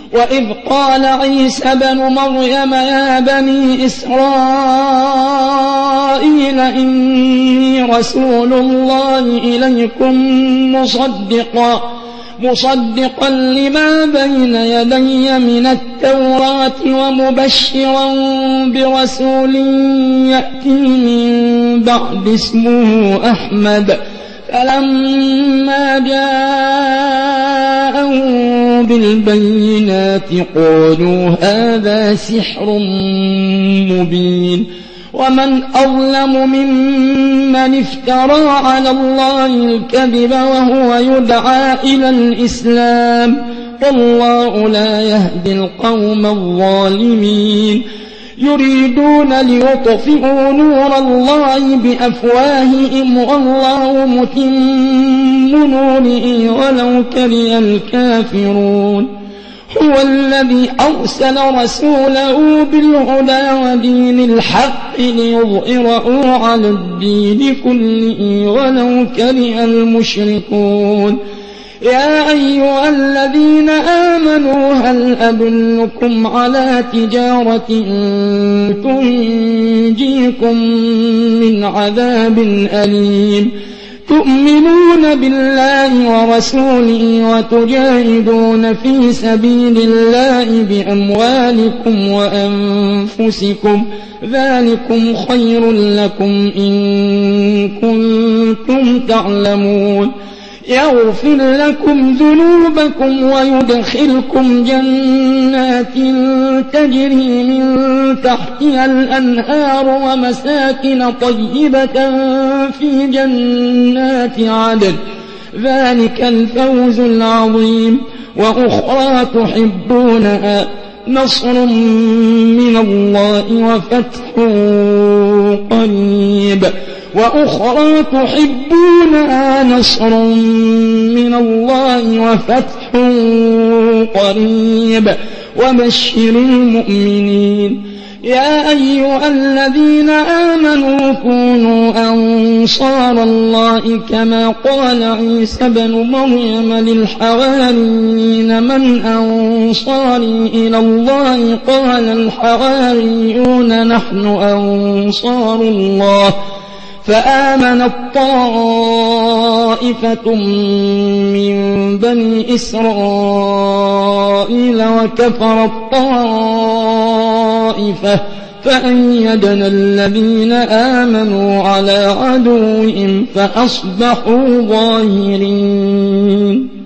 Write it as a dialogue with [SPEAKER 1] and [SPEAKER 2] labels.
[SPEAKER 1] وإذ قال عيسى بن مريم يا بني إسرائيل إني رسول الله إليكم مصدقا لما بين يدي من التوراة ومبشرا برسول يأتي من بعد اسمه أحمد فلما جاءهم بالبينات قالوا هذا سحر مبين ومن أظلم ممن افترى على الله الكذب وهو يدعى إلى الإسلام والله لا يهدي القوم الظالمين يريدون ليطفئوا نور الله بأفواههم والله متم نوره ولو كره الكافرون هو الذي أرسل رسوله بالهدى ودين الحق ليظهره على الدين كله ولو كره المشركون يا أيها الذين آمنوا هل أدلكم على تجارة تنجيكم من عذاب أليم تؤمنون بالله ورسوله وتجاهدون في سبيل الله بأموالكم وأنفسكم ذلكم خير لكم إن كنتم تعلمون يغفر لكم ذنوبكم ويدخلكم جنات تجري من تحتها الأنهار ومساكن طيبة في جنات عدن ذلك الفوز العظيم وأخرى تحبونها نصر من الله وفتح قريب وأخرى تحبونها نصر من الله وفتح قريب وبشر المؤمنين يا أيها الذين آمنوا كونوا أنصار الله كما قال عيسى بن مريم للحواريين من أنصاري إلى الله قال الحواريون نحن أنصار الله فآمنت طائفة من بني إسرائيل وكفرت طائفة فأيدنا الذين آمنوا على عدوهم فأصبحوا ظاهرين